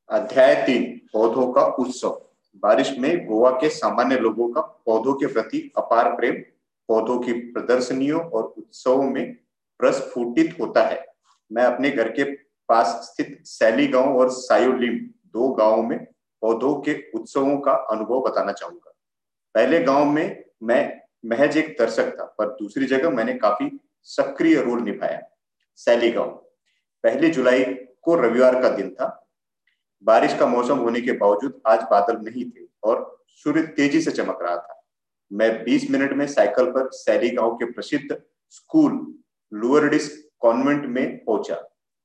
अध्याय 3। पौधों का उत्सव। बारिश में गोवा के सामान्य लोगों का पौधों के प्रति अपार प्रेम पौधों की प्रदर्शनियों और उत्सवों में प्रस्फुटित होता है। मैं अपने घर के पास स्थित सैली गांव और सायोलिम, दो गांवों में पौधों के उत्सवों का अनुभव बताना चाहूंगा। पहले गांव में मैं महज एक दर्शक था, पर दूसरी जगह मैंने काफी सक्रिय रोल निभाया। सैली गांव। 1 जुलाई को रविवार का दिन था। बारिश का मौसम होने के बावजूद आज बादल नहीं थे और सूर्य तेजी से चमक रहा था। मैं 20 मिनट में साइकिल पर सैली गांव के प्रसिद्ध स्कूल लुअरडिस कॉन्वेंट में पहुंचा।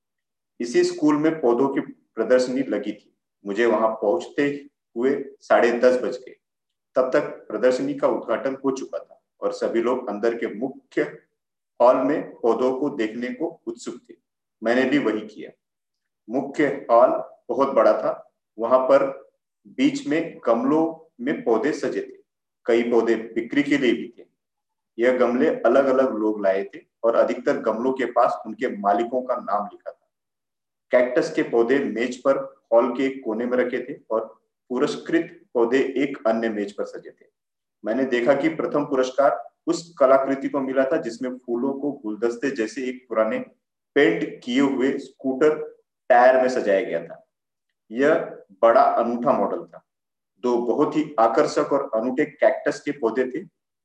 इसी स्कूल में पौधों की प्रदर्शनी लगी थी। मुझे वहां पहुंचते हुए 10:30 बज गए। तब तक प्रदर्शनी का उद्घाटन हो चुका था और सभी लोग अंदर के मुख्य हॉल में पौधों को देखने को उत्सुक थे। मैंने भी वही किया। मुख्य हॉल बहुत बड़ा था। वहां पर बीच में गमलों में पौधे सजे थे। कई पौधे बिक्री के लिए भी थे। यह गमले अलग अलग लोग लाए थे और अधिकतर गमलों के पास उनके मालिकों का नाम लिखा था। कैक्टस के पौधे मेज पर हॉल के एक कोने में रखे थे और पुरस्कृत पौधे एक अन्य मेज पर सजे थे। मैंने देखा कि प्रथम पुरस्कार उस कलाकृति को मिला था जिसमें फूलों को गुलदस्ते जैसे एक पुराने पेंट किए हुए स्कूटर टायर में सजाया गया था। यह बड़ा अनूठा मॉडल था। दो बहुत ही आकर्षक और अनूठे कैक्टस के पौधे थे।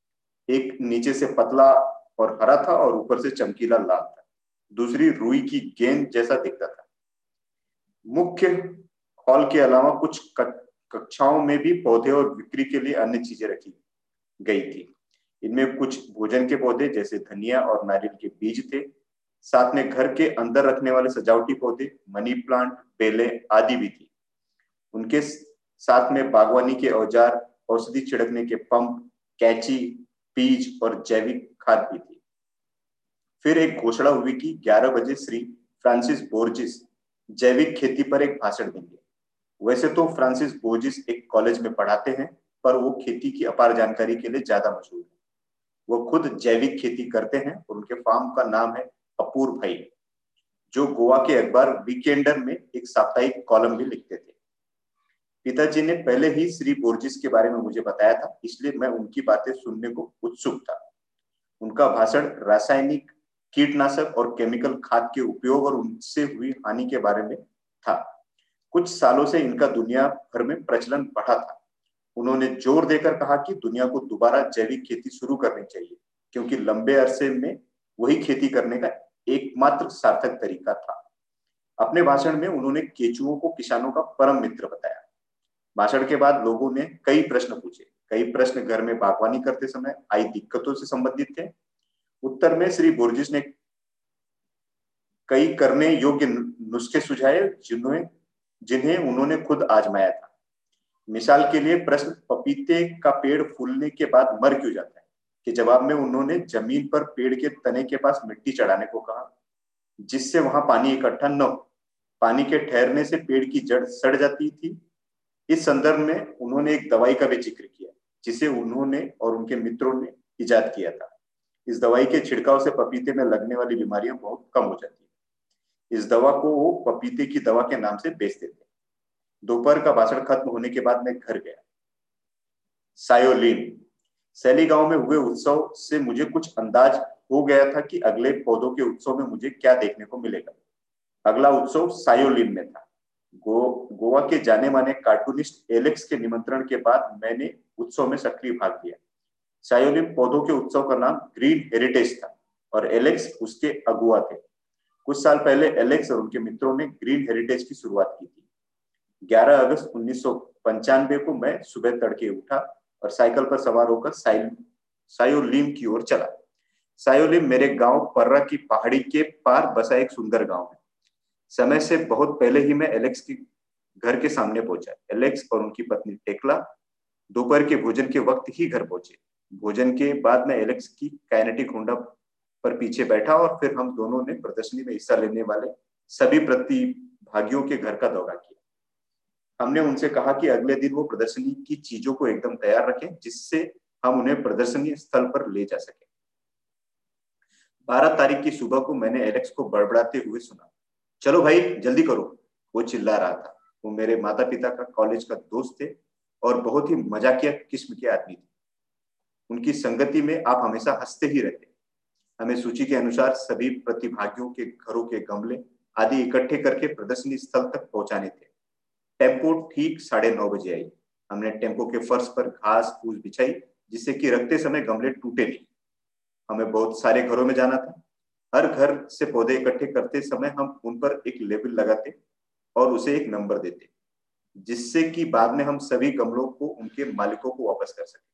एक नीचे से पतला और हरा था और ऊपर से चमकीला लाल था। दूसरी रुई की गेंद जैसा दिखता था। मुख्य हॉल के अलावा कुछ कक्षाओं में भी पौधे और बिक्री के लिए अन्य चीजें रखी गई थी। इनमें कुछ भोजन के पौधे जैसे धनिया और नारियल के बीज थे। साथ में घर के अंदर रखने वाले सजावटी पौधे, मनी प्लांट, बेलें आदि भी थी। उनके साथ में बागवानी के औजार, औषधि छिड़कने के पंप, कैंची, बीज और जैविक खाद भी थी। फिर एक घोषणा हुई कि 11 बजे श्री फ्रांसिस बोर्जिस जैविक खेती पर एक भाषण देंगे। वैसे तो फ्रांसिस बोर्जिस एक कॉलेज में पढ़ाते हैं, पर वो खेती की अपार जानकारी के लिए ज्यादा मशहूर है। वो खुद जैविक खेती करते हैं और उनके फार्म का नाम है अपूर्व भाई, जो गोवा के अखबार वीकेंडर में एक साप्ताहिक कॉलम भी लिखते थे। पिताजी ने पहले ही श्री बोर्जिस के बारे में मुझे बताया था, इसलिए मैं उनकी बातें सुनने को उत्सुक था। उनका भाषण रासायनिक कीटनाशक और केमिकल खाद के उपयोग और उनसे हुई हानि के बारे में था। कुछ सालों से इनका दुनिया भर में प्रचलन बढ़ा था। उन्होंने जोर देकर कहा कि दुनिया को दोबारा जैविक खेती शुरू करनी चाहिए, क्योंकि लंबे अरसे में वही खेती करने का एकमात्र सार्थक तरीका था। अपने भाषण में उन्होंने केचुओं को किसानों का परम मित्र बताया। भाषण के बाद लोगों ने कई प्रश्न पूछे। कई प्रश्न घर में बागवानी करते समय आई दिक्कतों से संबंधित थे। उत्तर में श्री बोर्जिस ने कई करने योग्य नुस्खे सुझाए जिन्हें उन्होंने खुद आजमाया था। मिसाल के लिए प्रश्न, पपीते का पेड़ फूलने के बाद मर क्यों जाता है, के जवाब में उन्होंने जमीन पर पेड़ के तने के पास मिट्टी चढ़ाने को कहा, जिससे वहां पानी इकट्ठा न हो। पानी के ठहरने से पेड़ की जड़ सड़ जाती थी। इस संदर्भ में उन्होंने एक दवाई का भी जिक्र किया, जिसे उन्होंने और उनके मित्रों ने इजाद किया था। इस दवाई के छिड़काव से पपीते में लगने वाली बीमारियां बहुत कम हो जाती है। इस दवा को वो पपीते की दवा के नाम से बेचते थे। दोपहर का भाषण खत्म होने के बाद मैं घर गया। सायोलिन। सैली गांव में हुए उत्सव से मुझे कुछ अंदाज हो गया था कि अगले पौधों के उत्सव में मुझे क्या देखने को मिलेगा। अगला उत्सव सायोलिन में था। गोवा के जाने माने कार्टूनिस्ट एलेक्स के निमंत्रण के बाद मैंने उत्सव में सक्रिय भाग लिया। सायोलिन पौधों के उत्सव का नाम ग्रीन हेरिटेज था और एलेक्स उसके अगुआ थे। कुछ साल पहले एलेक्स और उनके मित्रों ने ग्रीन हेरिटेज की शुरुआत की थी। 11 अगस्त 1995 को मैं सुबह तड़के उठा और साइकिल पर सवार होकर सायोलिम की ओर चला। सायोलिम मेरे गांव पर्रा की पहाड़ी के पार बसा एक सुंदर गांव है। समय से बहुत पहले ही मैं एलेक्स के घर के सामने पहुंचा। एलेक्स और उनकी पत्नी टेकला दोपहर के भोजन के वक्त ही घर पहुंचे। भोजन के बाद मैं एलेक्स की काइनेटिक होंडा पर पीछे बैठा और फिर हम दोनों ने प्रदर्शनी में हिस्सा लेने वाले सभी प्रतिभागियों के घर का दौरा किया। हमने उनसे कहा कि अगले दिन वो प्रदर्शनी की चीजों को एकदम तैयार रखें, जिससे हम उन्हें प्रदर्शनी स्थल पर ले जा सके। 12 तारीख की सुबह को मैंने एलेक्स को बड़बड़ाते हुए सुना, चलो भाई जल्दी करो, वो चिल्ला रहा था। वो मेरे माता पिता का कॉलेज का दोस्त थे और बहुत ही मजाकिया किस्म के आदमी थे। उनकी संगति में आप हमेशा हंसते ही रहते। हमें सूची के अनुसार सभी प्रतिभागियों के घरों के गमले आदि इकट्ठे करके प्रदर्शनी स्थल तक पहुंचाने थे। टेम्पो ठीक 9:30 बजे आई। हमने टेम्पो के फर्श पर घास फूस बिछाई जिससे कि रखते समय गमले टूटे नहीं। हमें बहुत सारे घरों में जाना था। हर घर से पौधे इकट्ठे करते समय हम उन पर एक लेबल लगाते और उसे एक नंबर देते, जिससे कि बाद में हम सभी गमलों को उनके मालिकों को वापस कर सके।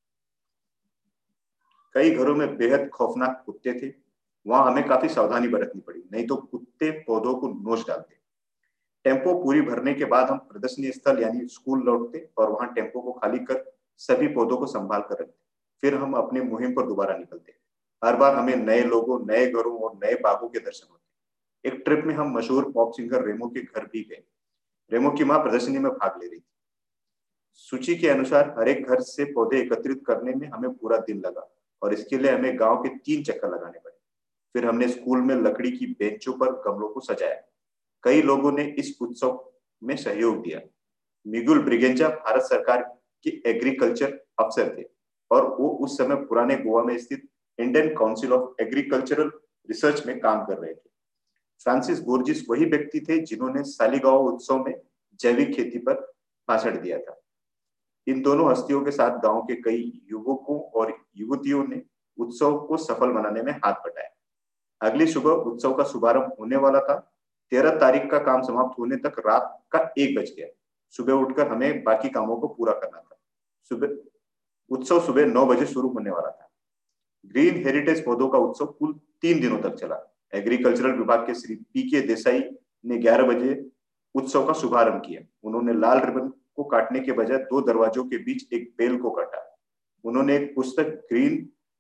कई घरों में बेहद खौफनाक कुत्ते थे। वहां हमें काफी सावधानी बरतनी पड़ी, नहीं तो कुत्ते पौधों को नोच डालते। टेम्पो पूरी भरने के बाद हम प्रदर्शनी स्थल यानी स्कूल लौटते और वहां टेम्पो को खाली कर सभी पौधों को संभाल कर रखते। फिर हम अपनी मुहिम पर दोबारा निकलते। हर बार हमें नए लोगों, नए घरों और नए बागों के दर्शन होते। एक ट्रिप में हम मशहूर पॉप सिंगर रेमो के घर भी गए। रेमो की मां प्रदर्शनी में भाग ले रही थी। सूची के अनुसार हर एक घर से पौधे एकत्रित करने में हमें पूरा दिन लगा और इसके लिए हमें गांव के 3 चक्कर लगाने पड़े। फिर हमने स्कूल में लकड़ी की बेंचों पर गमलों को सजाया। कई लोगों ने इस उत्सव में सहयोग दिया। मिगुल ब्रिगेंजा भारत सरकार के एग्रीकल्चर अफसर थे और वो उस समय पुराने गोवा में स्थित Indian council of agricultural research में काम कर रहे थे। फ्रांसिस बोर्जिस वही व्यक्ति थे जिन्होंने सालिगाओ उत्सव में जैविक खेती पर भाषण दिया था। इन दोनों हस्तियों के साथ गांव के कई युवकों और युवतियों ने उत्सव को सफल बनाने में हाथ बटाया। अगली सुबह उत्सव का शुभारंभ होने वाला था। 13 तारीख का काम समाप्त होने तक रात का 1 बज गया। सुबह उठकर हमें बाकी कामों को पूरा करना था। उत्सव सुबह 9 बजे शुरू होने वाला था। ग्रीन हेरिटेज पौधों का उत्सव कुल 3 दिनों तक चला। एग्रीकल्चरल विभाग के श्री पी.के. देसाई ने 11 बजे उत्सव का शुभारंभ किया। उन्होंने लाल रिबन को काटने के बजाय 2 दरवाजों के बीच एक बेल को काटा। उन्होंने एक पुस्तक ग्रीन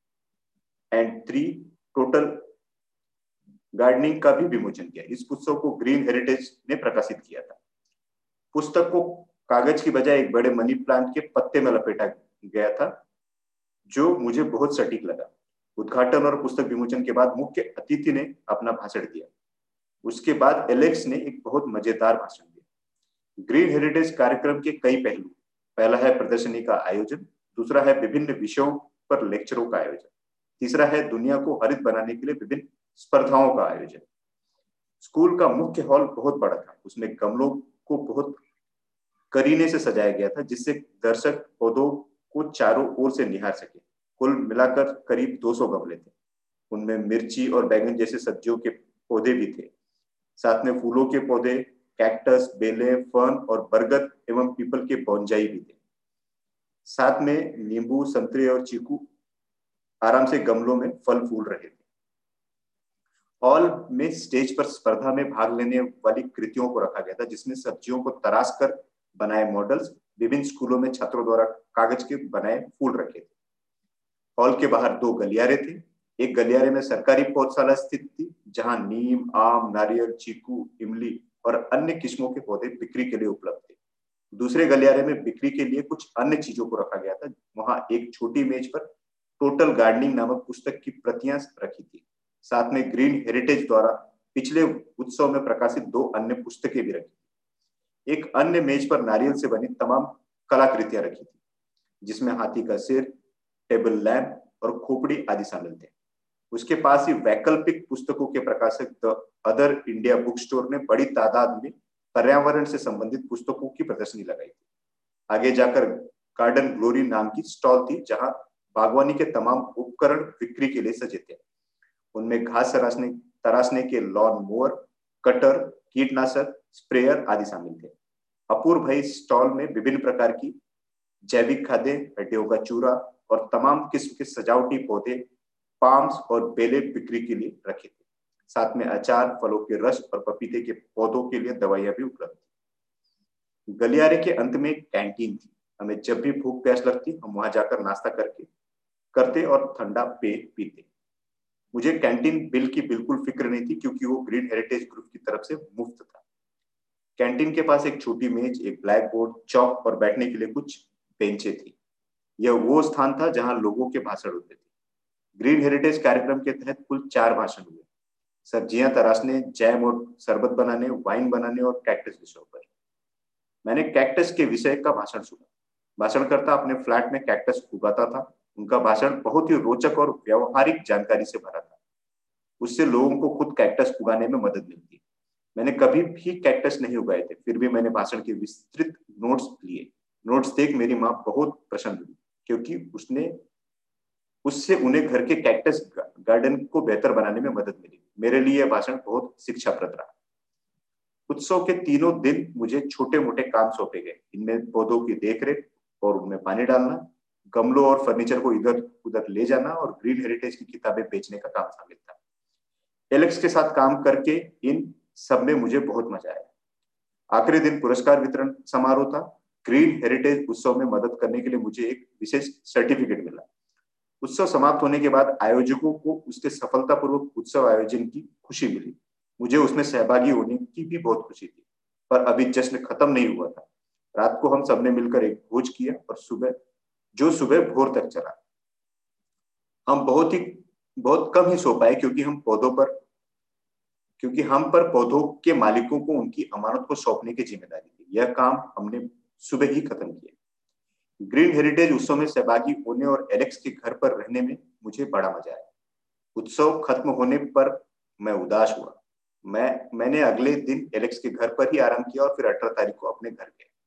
एंड 3 टोटल गार्डनिंग का भी विमोचन किया। इस पुस्तक को ग्रीन हेरिटेज ने प्रकाशित किया था। पुस्तक को कागज की बजाय एक बड़े मनी प्लांट के पत्ते में लपेटा गया था, जो मुझे बहुत सटीक लगा। उद्घाटन और पुस्तक विमोचन के बाद मुख्य अतिथि ने अपना भाषण दिया। उसके बाद एलेक्स ने एक बहुत मजेदार भाषण दिया। ग्रीन हेरिटेज कार्यक्रम के कई पहलू। पहला है प्रदर्शनी का आयोजन, दूसरा है विभिन्न विषयों पर लेक्चरों का आयोजन, तीसरा है दुनिया को हरित बनाने के लिए विभिन्न स्पर्धाओं का आयोजन। स्कूल का मुख्य हॉल बहुत बड़ा था। उसमें गमलों को बहुत करीने से सजाया गया था जिससे दर्शक पौधों को चारों ओर से निहार सके। कुल मिलाकर करीब 200 गमले थे। उनमें मिर्ची और बैंगन जैसे सब्जियों के पौधे भी थे। साथ में फूलों के पौधे, कैक्टस, बेलें, फर्न और बरगद एवं पीपल के बोनजाई भी थे। साथ में नींबू, संतरे और चीकू आराम से गमलों में फल फूल रहे थे। हॉल में स्टेज पर स्पर्धा में भाग लेने वाली कृतियों को रखा गया था, जिसमें सब्जियों को तराश कर बनाए मॉडल्स, विभिन्न स्कूलों में छात्रों द्वारा कागज के बनाए फूल रखे थे। हॉल के बाहर 2 गलियारे थे। एक गलियारे में सरकारी पौधशाला स्थित थी, जहां नीम, आम, नारियल, चीकू, इमली और अन्य किस्मों के पौधे बिक्री के लिए उपलब्ध थे। दूसरे गलियारे में बिक्री के लिए कुछ अन्य चीजों को रखा गया था। वहां एक छोटी मेज पर टोटल गार्डनिंग नामक पुस्तक की प्रतियां रखी थी। साथ में ग्रीन हेरिटेज द्वारा पिछले उत्सव में प्रकाशित 2 अन्य पुस्तकें भी रखी। एक अन्य मेज पर नारियल से बनी तमाम कलाकृतियां रखी थी, जिसमें हाथी का सिर, टेबल लैंप और खोपड़ी आदि शामिल थे। उसके पास ही वैकल्पिक पुस्तकों के प्रकाशक the other India book store ने बड़ी तादाद में पर्यावरण से संबंधित पुस्तकों की प्रदर्शनी लगाई थी। आगे जाकर गार्डन ग्लोरी नाम की स्टॉल थी, जहां बागवानी के तमाम उपकरण बिक्री के लिए सजे थे। उनमें घास तराशने के लॉन मोवर, कटर, कीटनाशक, स्प्रेयर आदि शामिल थे। अपूर्व भाई स्टॉल में विभिन्न प्रकार की जैविक खादें, हड्डियों का चूरा और तमाम किस्म के सजावटी पौधे, पाम्स और बेलें बिक्री के लिए रखे थे। साथ में अचार, फलों के रस और पपीते के पौधों के लिए दवाइयां भी उपलब्ध थी। गलियारे के अंत में एक कैंटीन थी। हमें जब भी भूख प्यास लगती, हम वहां जाकर नाश्ता करते और ठंडा पेय पीते। मुझे कैंटीन बिल की बिल्कुल फिक्र नहीं थी, क्योंकि वो ग्रीन हेरिटेज ग्रुप की तरफ से मुफ्त था। कैंटीन के पास एक छोटी मेज, एक ब्लैक बोर्ड, चौक और बैठने के लिए कुछ बेंचें थी। यह वो स्थान था जहां लोगों के भाषण होते थे। ग्रीन हेरिटेज कार्यक्रम के तहत कुल 4 भाषण हुए। सब्जियां तराशने, जैम और शरबत बनाने, वाइन बनाने और कैक्टस विषयों पर। मैंने कैक्टस के विषय का भाषण सुना। भाषणकर्ता अपने फ्लैट में कैक्टस उगाता था। उनका भाषण बहुत ही रोचक और व्यवहारिक जानकारी से भरा था। उससे लोगों को खुद कैक्टस उगाने में मदद मिलती है। मैंने कभी भी कैक्टस नहीं उगाए थे, फिर भी मैंने भाषण के विस्तृत नोट्स लिए। नोट्स देख मेरी माँ बहुत प्रसन्न हुई, क्योंकि उससे उन्हें घर के कैक्टस गार्डन को बेहतर बनाने में मदद मिली। मेरे लिए यह भाषण बहुत शिक्षाप्रद रहा। उत्सव के तीनों दिन मुझे छोटे मोटे काम सौंपे गए। इनमें पौधों की देखरेख और उनमें पानी डालना, गमलों और फर्नीचर को इधर उधर ले जाना और ग्रीन हेरिटेज की किताबें बेचने का काम शामिल था। एलेक्स के साथ काम करके इन सब में मुझे बहुत मजा आया। आखिरी दिन पुरस्कार वितरण समारोह था। ग्रीन हेरिटेज उत्सव में मदद करने के लिए मुझे एक विशेष सर्टिफिकेट मिला। उत्सव समाप्त होने के बाद आयोजकों को उसके सफलतापूर्वक उत्सव आयोजन की खुशी मिली। मुझे उसमें सहभागी होने की भी बहुत खुशी थी। पर अभी जश्न खत्म नहीं हुआ था। रात को हम सबने मिलकर एक भोज किया और सुबह भोर तक चला। हम बहुत कम ही सो पाए, क्योंकि हम पर पौधों के मालिकों को उनकी अमानत को सौंपने की जिम्मेदारी थी। यह काम हमने सुबह ही खत्म किया। ग्रीन हेरिटेज उत्सव में सहभागी होने और एलेक्स के घर पर रहने में मुझे बड़ा मजा आया। उत्सव खत्म होने पर मैं उदास हुआ। मैंने अगले दिन एलेक्स के घर पर ही आराम किया और फिर 18 तारीख को अपने घर गया।